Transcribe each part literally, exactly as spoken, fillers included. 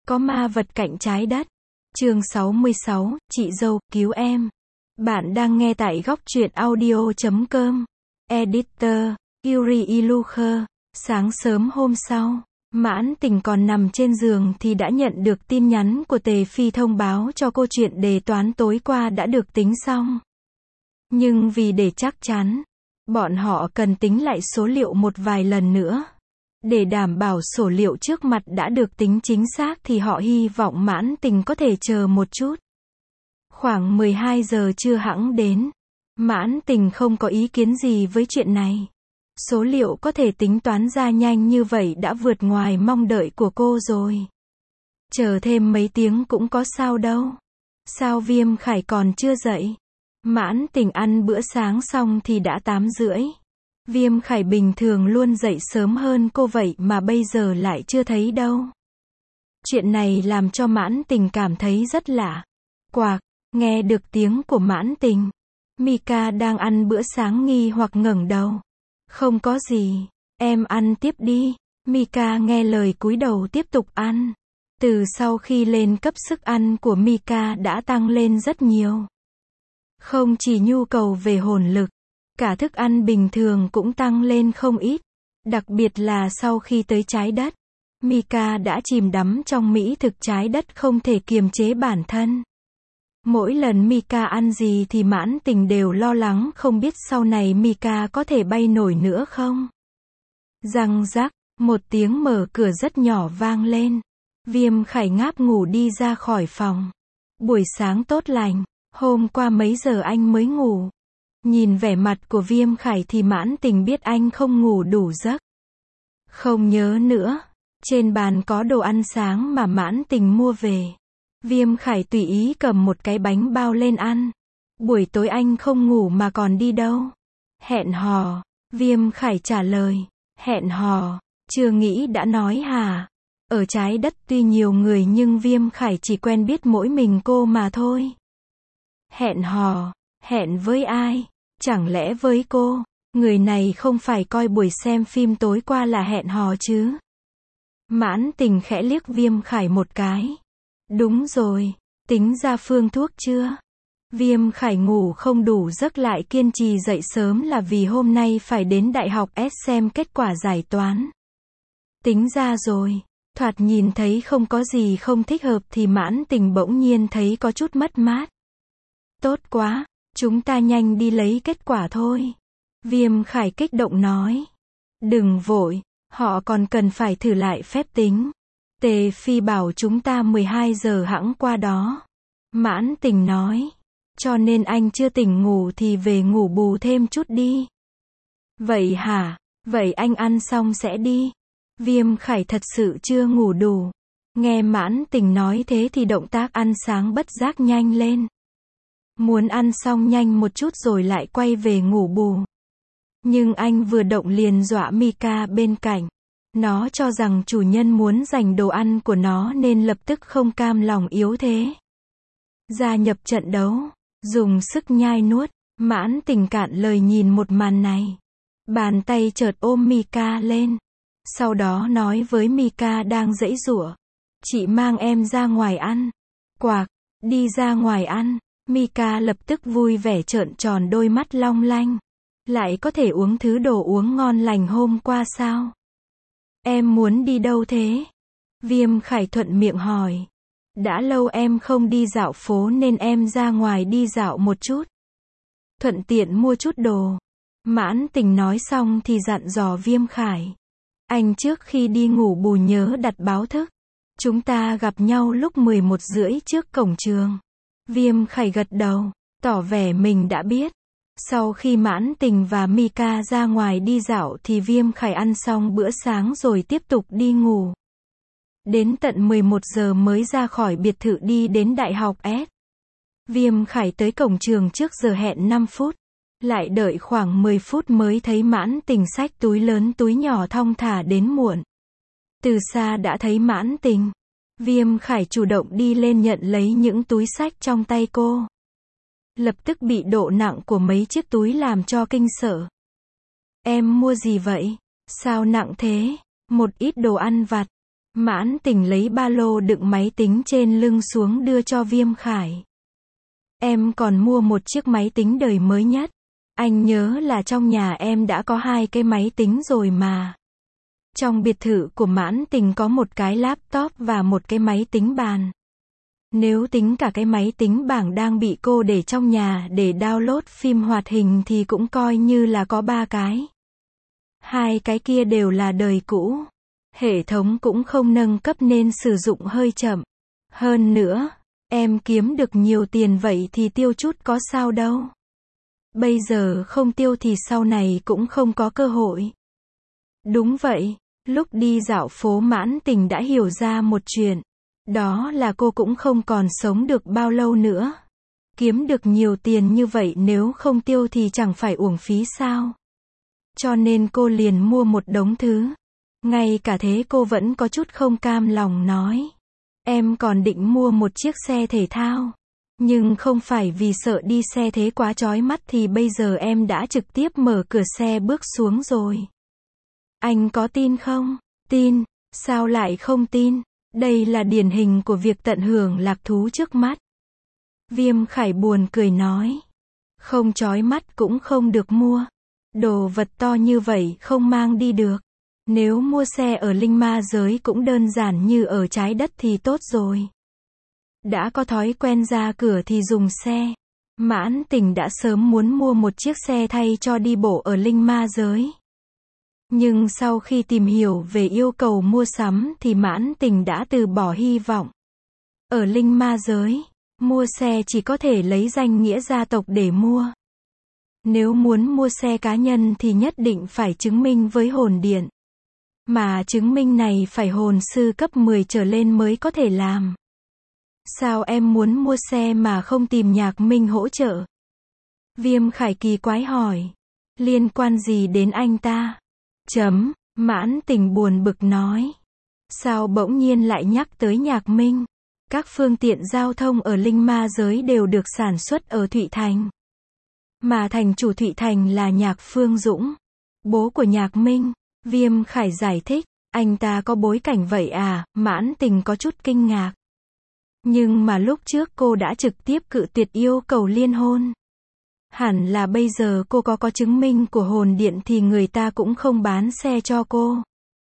Có ma vật cạnh trái đất. Chương sáu mươi sáu, chị dâu, cứu em. Bạn đang nghe tại góc truyện audio chấm com. Editor, Yuri Ilukher. Sáng sớm hôm sau, Mãn Tình còn nằm trên giường thì đã nhận được tin nhắn của Tề Phi thông báo cho cô chuyện đề toán tối qua đã được tính xong. Nhưng vì để chắc chắn, bọn họ cần tính lại số liệu một vài lần nữa. Để đảm bảo số liệu trước mặt đã được tính chính xác thì họ hy vọng Mãn Tình có thể chờ một chút. Khoảng mười hai giờ trưa hẵng đến. Mãn Tình không có ý kiến gì với chuyện này. Số liệu có thể tính toán ra nhanh như vậy đã vượt ngoài mong đợi của cô rồi. Chờ thêm mấy tiếng cũng có sao đâu. Sao Viêm Khải còn chưa dậy? Mãn Tình ăn bữa sáng xong thì đã tám rưỡi. Viêm Khải bình thường luôn dậy sớm hơn cô vậy mà bây giờ lại chưa thấy đâu. Chuyện này làm cho Mãn Tình cảm thấy rất lạ. Quạc, nghe được tiếng của Mãn Tình. Mika đang ăn bữa sáng nghi hoặc ngẩng đầu. Không có gì, em ăn tiếp đi. Mika nghe lời cúi đầu tiếp tục ăn. Từ sau khi lên cấp sức ăn của Mika đã tăng lên rất nhiều. Không chỉ nhu cầu về hồn lực, cả thức ăn bình thường cũng tăng lên không ít. Đặc biệt là sau khi tới trái đất, Mika đã chìm đắm trong mỹ thực trái đất không thể kiềm chế bản thân. Mỗi lần Mika ăn gì thì Mãn Tình đều lo lắng không biết sau này Mika có thể bay nổi nữa không. Răng rắc, một tiếng mở cửa rất nhỏ vang lên. Viêm Khải ngáp ngủ đi ra khỏi phòng. Buổi sáng tốt lành, hôm qua mấy giờ anh mới ngủ? Nhìn vẻ mặt của Viêm Khải thì Mãn Tình biết anh không ngủ đủ giấc. Không nhớ nữa. Trên bàn có đồ ăn sáng mà Mãn Tình mua về. Viêm Khải tùy ý cầm một cái bánh bao lên ăn. Buổi tối anh không ngủ mà còn đi đâu? Hẹn hò. Viêm Khải trả lời. Hẹn hò? Chưa nghĩ đã nói hả? Ở trái đất tuy nhiều người nhưng Viêm Khải chỉ quen biết mỗi mình cô mà thôi. Hẹn hò? Hẹn với ai? Chẳng lẽ với cô? Người này không phải coi buổi xem phim tối qua là hẹn hò chứ? Mãn Tình khẽ liếc Viêm Khải một cái. Đúng rồi, tính ra phương thuốc chưa? Viêm Khải ngủ không đủ giấc lại kiên trì dậy sớm là vì hôm nay phải đến Đại học S xem kết quả giải toán. Tính ra rồi, thoạt nhìn thấy không có gì không thích hợp thì Mãn Tình bỗng nhiên thấy có chút mất mát. Tốt quá, chúng ta nhanh đi lấy kết quả thôi. Viêm Khải kích động nói. Đừng vội, họ còn cần phải thử lại phép tính. Tề Phi bảo chúng ta mười hai giờ hẵng qua đó. Mãn Tình nói. Cho nên anh chưa tỉnh ngủ thì về ngủ bù thêm chút đi. Vậy hả? Vậy anh ăn xong sẽ đi. Viêm Khải thật sự chưa ngủ đủ. Nghe Mãn Tình nói thế thì động tác ăn sáng bất giác nhanh lên. Muốn ăn xong nhanh một chút rồi lại quay về ngủ bù. Nhưng anh vừa động liền dọa Mika bên cạnh. Nó cho rằng chủ nhân muốn giành đồ ăn của nó nên lập tức không cam lòng yếu thế. Gia nhập trận đấu, dùng sức nhai nuốt. Mãn Tình cạn lời nhìn một màn này. Bàn tay chợt ôm Mika lên. Sau đó nói với Mika đang giãy giụa. Chị mang em ra ngoài ăn. Quạc, đi ra ngoài ăn. Mika lập tức vui vẻ trợn tròn đôi mắt long lanh. Lại có thể uống thứ đồ uống ngon lành hôm qua sao? Em muốn đi đâu thế? Viêm Khải thuận miệng hỏi. Đã lâu em không đi dạo phố nên em ra ngoài đi dạo một chút. Thuận tiện mua chút đồ. Mãn Tình nói xong thì dặn dò Viêm Khải. Anh trước khi đi ngủ bù nhớ đặt báo thức. Chúng ta gặp nhau lúc mười một rưỡi trước cổng trường. Viêm Khải gật đầu, tỏ vẻ mình đã biết. Sau khi Mãn Tình và Mika ra ngoài đi dạo thì Viêm Khải ăn xong bữa sáng rồi tiếp tục đi ngủ. Đến tận mười một giờ mới ra khỏi biệt thự đi đến Đại học S. Viêm Khải tới cổng trường trước giờ hẹn năm phút. Lại đợi khoảng mười phút mới thấy Mãn Tình xách túi lớn túi nhỏ thong thả đến muộn. Từ xa đã thấy Mãn Tình. Viêm Khải chủ động đi lên nhận lấy những túi xách trong tay cô. Lập tức bị độ nặng của mấy chiếc túi làm cho kinh sợ. Em mua gì vậy? Sao nặng thế? Một ít đồ ăn vặt. Mãn Tình lấy ba lô đựng máy tính trên lưng xuống đưa cho Viêm Khải. Em còn mua một chiếc máy tính đời mới nhất. Anh nhớ là trong nhà em đã có hai cái máy tính rồi mà. Trong biệt thự của Mãn Tình có một cái laptop và một cái máy tính bàn. Nếu tính cả cái máy tính bảng đang bị cô để trong nhà để download phim hoạt hình thì cũng coi như là có ba cái. Hai cái kia đều là đời cũ. Hệ thống cũng không nâng cấp nên sử dụng hơi chậm. Hơn nữa, em kiếm được nhiều tiền vậy thì tiêu chút có sao đâu. Bây giờ không tiêu thì sau này cũng không có cơ hội. Đúng vậy, lúc đi dạo phố Mãn Tình đã hiểu ra một chuyện. Đó là cô cũng không còn sống được bao lâu nữa. Kiếm được nhiều tiền như vậy nếu không tiêu thì chẳng phải uổng phí sao. Cho nên cô liền mua một đống thứ. Ngay cả thế cô vẫn có chút không cam lòng nói. Em còn định mua một chiếc xe thể thao. Nhưng không phải vì sợ đi xe thế quá chói mắt thì bây giờ em đã trực tiếp mở cửa xe bước xuống rồi. Anh có tin không? Tin. Sao lại không tin? Đây là điển hình của việc tận hưởng lạc thú trước mắt. Viêm Khải buồn cười nói. Không chói mắt cũng không được mua. Đồ vật to như vậy không mang đi được. Nếu mua xe ở linh ma giới cũng đơn giản như ở trái đất thì tốt rồi. Đã có thói quen ra cửa thì dùng xe. Mãn Tình đã sớm muốn mua một chiếc xe thay cho đi bộ ở linh ma giới. Nhưng sau khi tìm hiểu về yêu cầu mua sắm thì Mãn Tình đã từ bỏ hy vọng. Ở linh ma giới, mua xe chỉ có thể lấy danh nghĩa gia tộc để mua. Nếu muốn mua xe cá nhân thì nhất định phải chứng minh với hồn điện. Mà chứng minh này phải hồn sư cấp mười trở lên mới có thể làm. Sao em muốn mua xe mà không tìm Nhạc Minh hỗ trợ? Viêm Khải kỳ quái hỏi. Liên quan gì đến anh ta? Chấm, Mãn Tình buồn bực nói. Sao bỗng nhiên lại nhắc tới Nhạc Minh? Các phương tiện giao thông ở linh ma giới đều được sản xuất ở Thụy Thành. Mà thành chủ Thụy Thành là Nhạc Phương Dũng, bố của Nhạc Minh. Viêm Khải giải thích. Anh ta có bối cảnh vậy à? Mãn Tình có chút kinh ngạc. Nhưng mà lúc trước cô đã trực tiếp cự tuyệt yêu cầu liên hôn. Hẳn là bây giờ cô có có chứng minh của hồn điện thì người ta cũng không bán xe cho cô.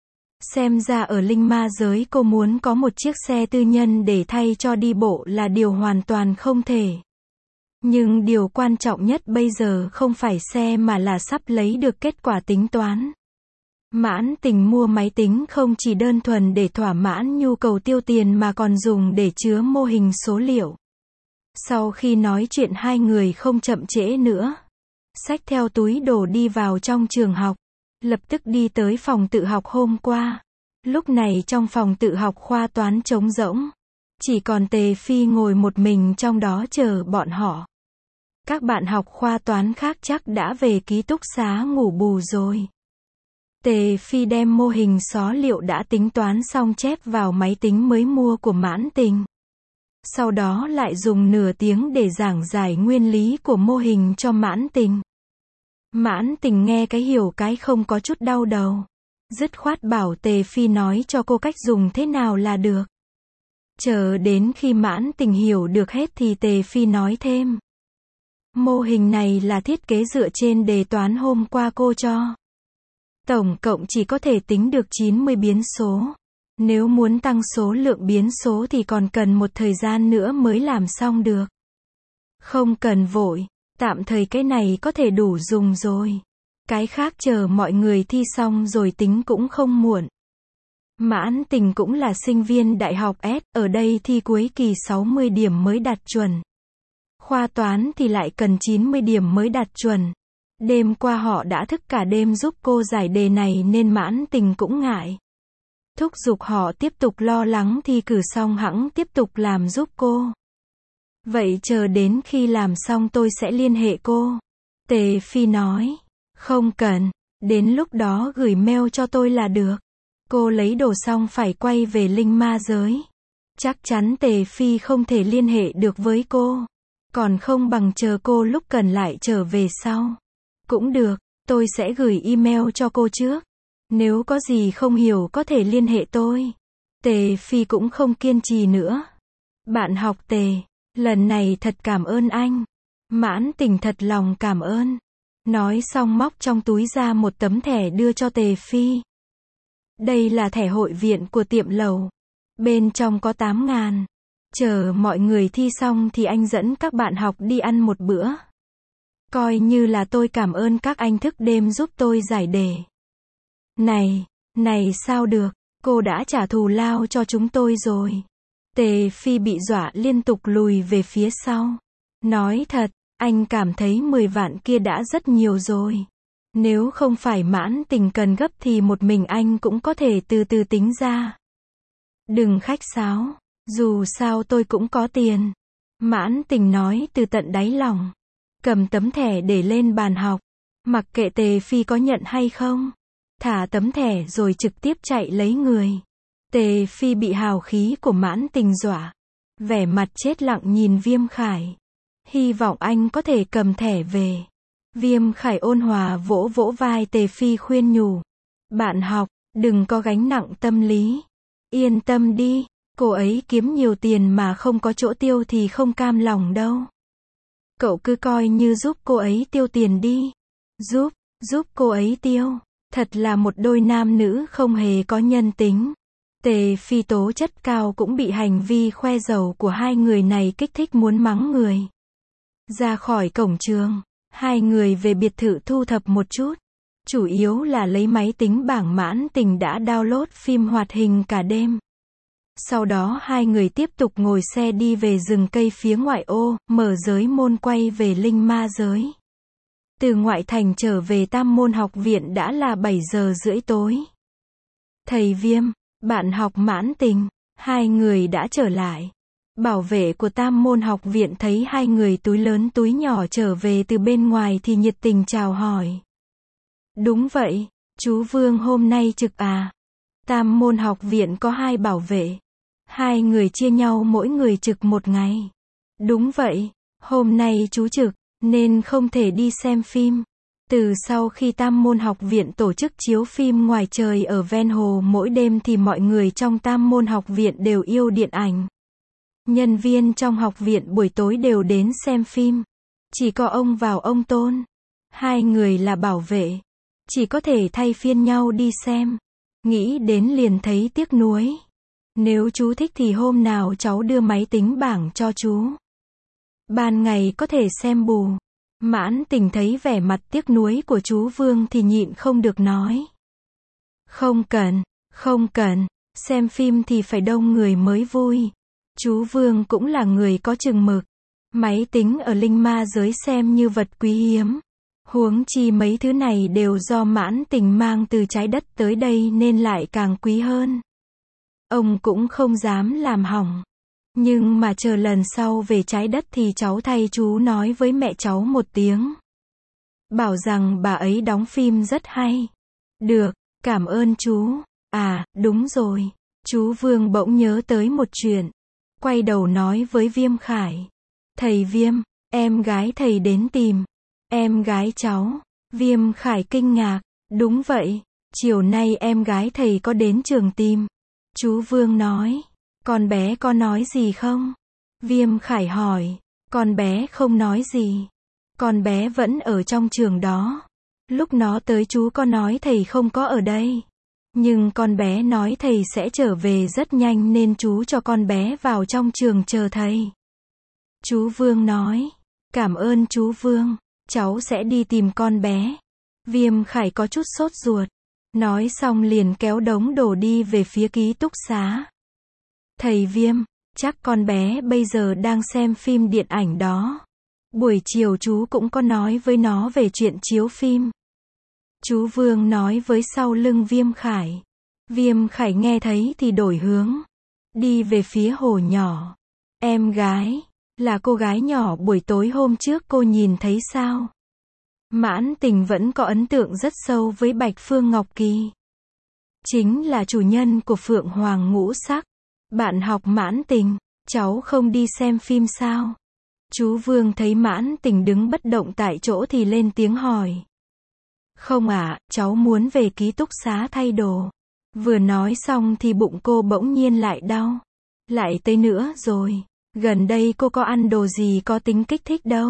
Xem ra ở linh ma giới cô muốn có một chiếc xe tư nhân để thay cho đi bộ là điều hoàn toàn không thể. Nhưng điều quan trọng nhất bây giờ không phải xe mà là sắp lấy được kết quả tính toán. Mãn Tình mua máy tính không chỉ đơn thuần để thỏa mãn nhu cầu tiêu tiền mà còn dùng để chứa mô hình số liệu. Sau khi nói chuyện hai người không chậm trễ nữa. Xách theo túi đồ đi vào trong trường học. Lập tức đi tới phòng tự học hôm qua. Lúc này trong phòng tự học khoa toán trống rỗng. Chỉ còn Tề Phi ngồi một mình trong đó chờ bọn họ. Các bạn học khoa toán khác chắc đã về ký túc xá ngủ bù rồi. Tề Phi đem mô hình số liệu đã tính toán xong chép vào máy tính mới mua của Mãn Tình. Sau đó lại dùng nửa tiếng để giảng giải nguyên lý của mô hình cho Mãn Tình. Mãn Tình nghe cái hiểu cái không có chút đau đầu. Dứt khoát bảo Tề Phi nói cho cô cách dùng thế nào là được. Chờ đến khi Mãn Tình hiểu được hết thì Tề Phi nói thêm. Mô hình này là thiết kế dựa trên đề toán hôm qua cô cho. Tổng cộng chỉ có thể tính được chín mươi biến số. Nếu muốn tăng số lượng biến số thì còn cần một thời gian nữa mới làm xong được. Không cần vội, tạm thời cái này có thể đủ dùng rồi. Cái khác chờ mọi người thi xong rồi tính cũng không muộn. Mãn Tình cũng là sinh viên đại học S, ở đây thi cuối kỳ sáu mươi điểm mới đạt chuẩn. Khoa toán thì lại cần chín mươi điểm mới đạt chuẩn. Đêm qua họ đã thức cả đêm giúp cô giải đề này nên Mãn Tình cũng ngại. Thúc giục họ tiếp tục lo lắng thi cử xong hẵng tiếp tục làm giúp cô. Vậy chờ đến khi làm xong tôi sẽ liên hệ cô. Tề Phi nói. Không cần, đến lúc đó gửi mail cho tôi là được. Cô lấy đồ xong phải quay về linh ma giới. Chắc chắn Tề Phi không thể liên hệ được với cô. Còn không bằng chờ cô lúc cần lại trở về sau. Cũng được, tôi sẽ gửi email cho cô trước. Nếu có gì không hiểu có thể liên hệ tôi. Tề Phi cũng không kiên trì nữa. Bạn học Tề, lần này thật cảm ơn anh. Mãn Tình thật lòng cảm ơn. Nói xong móc trong túi ra một tấm thẻ đưa cho Tề Phi. Đây là thẻ hội viện của tiệm lầu. Bên trong có tám ngàn. Chờ mọi người thi xong thì anh dẫn các bạn học đi ăn một bữa. Coi như là tôi cảm ơn các anh thức đêm giúp tôi giải đề. Này, này sao được, cô đã trả thù lao cho chúng tôi rồi. Tề Phi bị dọa liên tục lùi về phía sau. Nói thật, anh cảm thấy mười vạn kia đã rất nhiều rồi. Nếu không phải Mãn Tình cần gấp thì một mình anh cũng có thể từ từ tính ra. Đừng khách sáo, dù sao tôi cũng có tiền. Mãn Tình nói từ tận đáy lòng. Cầm tấm thẻ để lên bàn học. Mặc kệ Tề Phi có nhận hay không. Thả tấm thẻ rồi trực tiếp chạy lấy người. Tề Phi bị hào khí của Mãn Tình dọa. Vẻ mặt chết lặng nhìn Viêm Khải. Hy vọng anh có thể cầm thẻ về. Viêm Khải ôn hòa vỗ vỗ vai Tề Phi khuyên nhủ. Bạn học, đừng có gánh nặng tâm lý. Yên tâm đi, cô ấy kiếm nhiều tiền mà không có chỗ tiêu thì không cam lòng đâu. Cậu cứ coi như giúp cô ấy tiêu tiền đi. Giúp, giúp cô ấy tiêu. Thật là một đôi nam nữ không hề có nhân tính. Tề Phi tố chất cao cũng bị hành vi khoe giàu của hai người này kích thích muốn mắng người. Ra khỏi cổng trường, hai người về biệt thự thu thập một chút. Chủ yếu là lấy máy tính bảng Mãn Tình đã download phim hoạt hình cả đêm. Sau đó hai người tiếp tục ngồi xe đi về rừng cây phía ngoại ô, mở giới môn quay về Linh Ma giới. Từ ngoại thành trở về Tam Môn học viện đã là bảy giờ rưỡi tối. Thầy Viêm, bạn học Mãn Tình, hai người đã trở lại. Bảo vệ của Tam Môn học viện thấy hai người túi lớn túi nhỏ trở về từ bên ngoài thì nhiệt tình chào hỏi. Đúng vậy, chú Vương hôm nay trực à? Tam Môn học viện có hai bảo vệ. Hai người chia nhau mỗi người trực một ngày. Đúng vậy, hôm nay chú trực, nên không thể đi xem phim. Từ sau khi Tam Môn học viện tổ chức chiếu phim ngoài trời ở ven hồ mỗi đêm thì mọi người trong Tam Môn học viện đều yêu điện ảnh. Nhân viên trong học viện buổi tối đều đến xem phim. Chỉ có ông Vào ông Tôn. Hai người là bảo vệ. Chỉ có thể thay phiên nhau đi xem. Nghĩ đến liền thấy tiếc nuối. Nếu chú thích thì hôm nào cháu đưa máy tính bảng cho chú. Ban ngày có thể xem bù. Mãn Tình thấy vẻ mặt tiếc nuối của chú Vương thì nhịn không được nói. Không cần, không cần, xem phim thì phải đông người mới vui. Chú Vương cũng là người có chừng mực. Máy tính ở Linh Ma giới xem như vật quý hiếm. Huống chi mấy thứ này đều do Mãn Tình mang từ trái đất tới đây nên lại càng quý hơn. Ông cũng không dám làm hỏng. Nhưng mà chờ lần sau về trái đất thì cháu thay chú nói với mẹ cháu một tiếng. Bảo rằng bà ấy đóng phim rất hay. Được, cảm ơn chú. À, đúng rồi. Chú Vương bỗng nhớ tới một chuyện. Quay đầu nói với Viêm Khải. Thầy Viêm, em gái thầy đến tìm. Em gái cháu. Viêm Khải kinh ngạc. Đúng vậy, chiều nay em gái thầy có đến trường tìm. Chú Vương nói. Con bé có nói gì không? Viêm Khải hỏi. Con bé không nói gì. Con bé vẫn ở trong trường đó. Lúc nó tới chú có nói thầy không có ở đây. Nhưng con bé nói thầy sẽ trở về rất nhanh nên chú cho con bé vào trong trường chờ thầy. Chú Vương nói. Cảm ơn chú Vương. Cháu sẽ đi tìm con bé. Viêm Khải có chút sốt ruột. Nói xong liền kéo đống đồ đi về phía ký túc xá. Thầy Viêm, chắc con bé bây giờ đang xem phim điện ảnh đó. Buổi chiều chú cũng có nói với nó về chuyện chiếu phim. Chú Vương nói với sau lưng Viêm Khải. Viêm Khải nghe thấy thì đổi hướng. Đi về phía hồ nhỏ. Em gái, là cô gái nhỏ buổi tối hôm trước cô nhìn thấy sao? Mãn Tình vẫn có ấn tượng rất sâu với Bạch Phương Ngọc Kỳ. Chính là chủ nhân của Phượng Hoàng Ngũ Sắc. Bạn học Mãn Tình, cháu không đi xem phim sao? Chú Vương thấy Mãn Tình đứng bất động tại chỗ thì lên tiếng hỏi. Không ạ, à, cháu muốn về ký túc xá thay đồ. Vừa nói xong thì bụng cô bỗng nhiên lại đau. Lại tới nữa rồi. Gần đây cô có ăn đồ gì có tính kích thích đâu.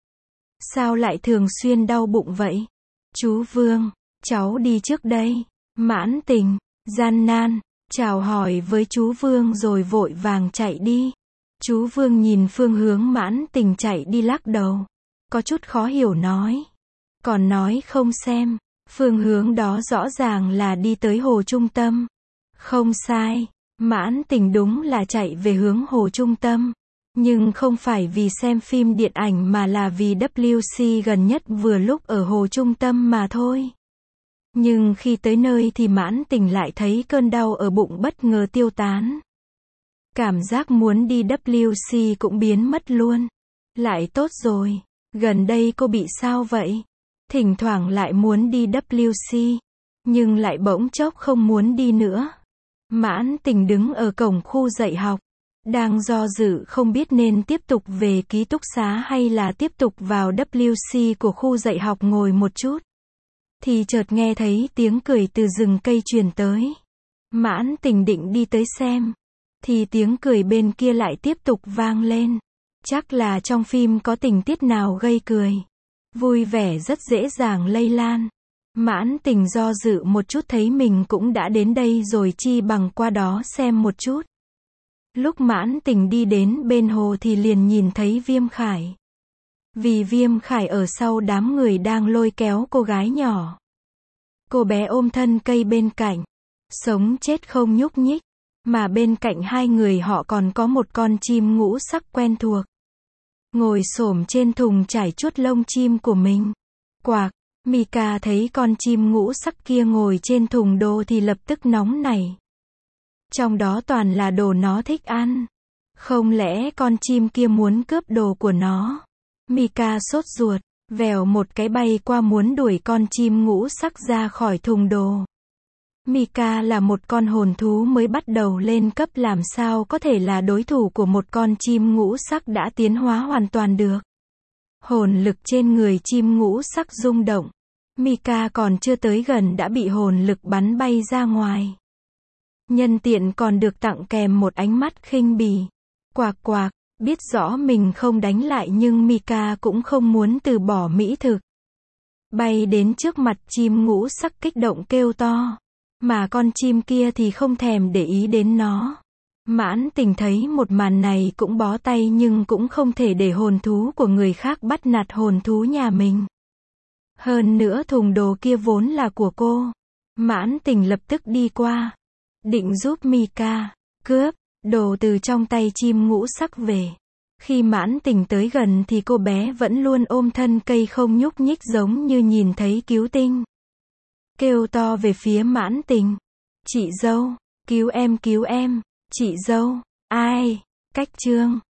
Sao lại thường xuyên đau bụng vậy? Chú Vương, cháu đi trước đây. Mãn Tình, gian nan, chào hỏi với chú Vương rồi vội vàng chạy đi. Chú Vương nhìn phương hướng Mãn Tình chạy đi lắc đầu. Có chút khó hiểu nói. Còn nói không xem. Phương hướng đó rõ ràng là đi tới hồ trung tâm. Không sai. Mãn Tình đúng là chạy về hướng hồ trung tâm. Nhưng không phải vì xem phim điện ảnh mà là vì vê kép xê gần nhất vừa lúc ở hồ trung tâm mà thôi. Nhưng khi tới nơi thì Mãn Tình lại thấy cơn đau ở bụng bất ngờ tiêu tán. Cảm giác muốn đi vê kép xê cũng biến mất luôn. Lại tốt rồi. Gần đây cô bị sao vậy? Thỉnh thoảng lại muốn đi vê kép xê. Nhưng lại bỗng chốc không muốn đi nữa. Mãn Tình đứng ở cổng khu dạy học. Đang do dự không biết nên tiếp tục về ký túc xá hay là tiếp tục vào vê kép xê của khu dạy học ngồi một chút. Thì chợt nghe thấy tiếng cười từ rừng cây truyền tới. Mãn Tình định đi tới xem. Thì tiếng cười bên kia lại tiếp tục vang lên. Chắc là trong phim có tình tiết nào gây cười. Vui vẻ rất dễ dàng lây lan. Mãn Tình do dự một chút thấy mình cũng đã đến đây rồi chi bằng qua đó xem một chút. Lúc Mãn Tình đi đến bên hồ thì liền nhìn thấy Viêm Khải. Vì Viêm Khải ở sau đám người đang lôi kéo cô gái nhỏ. Cô bé ôm thân cây bên cạnh. Sống chết không nhúc nhích. Mà bên cạnh hai người họ còn có một con chim ngũ sắc quen thuộc. Ngồi xổm trên thùng trải chuốt lông chim của mình. Quạc, Mika thấy con chim ngũ sắc kia ngồi trên thùng đồ thì lập tức nóng nảy. Trong đó toàn là đồ nó thích ăn. Không lẽ con chim kia muốn cướp đồ của nó? Mika sốt ruột, vèo một cái bay qua muốn đuổi con chim ngũ sắc ra khỏi thùng đồ. Mika là một con hồn thú mới bắt đầu lên cấp làm sao có thể là đối thủ của một con chim ngũ sắc đã tiến hóa hoàn toàn được. Hồn lực trên người chim ngũ sắc rung động. Mika còn chưa tới gần đã bị hồn lực bắn bay ra ngoài. Nhân tiện còn được tặng kèm một ánh mắt khinh bỉ. Quạc quạc, biết rõ mình không đánh lại nhưng Mika cũng không muốn từ bỏ mỹ thực. Bay đến trước mặt chim ngũ sắc kích động kêu to. Mà con chim kia thì không thèm để ý đến nó. Mãn Tình thấy một màn này cũng bó tay nhưng cũng không thể để hồn thú của người khác bắt nạt hồn thú nhà mình. Hơn nữa thùng đồ kia vốn là của cô. Mãn Tình lập tức đi qua. Định giúp Mika cướp đồ từ trong tay chim ngũ sắc về. Khi Mãn Tình tới gần thì cô bé vẫn luôn ôm thân cây không nhúc nhích giống như nhìn thấy cứu tinh. Kêu to về phía Mãn Tình. Chị dâu, cứu em cứu em, chị dâu, ai, cách chương.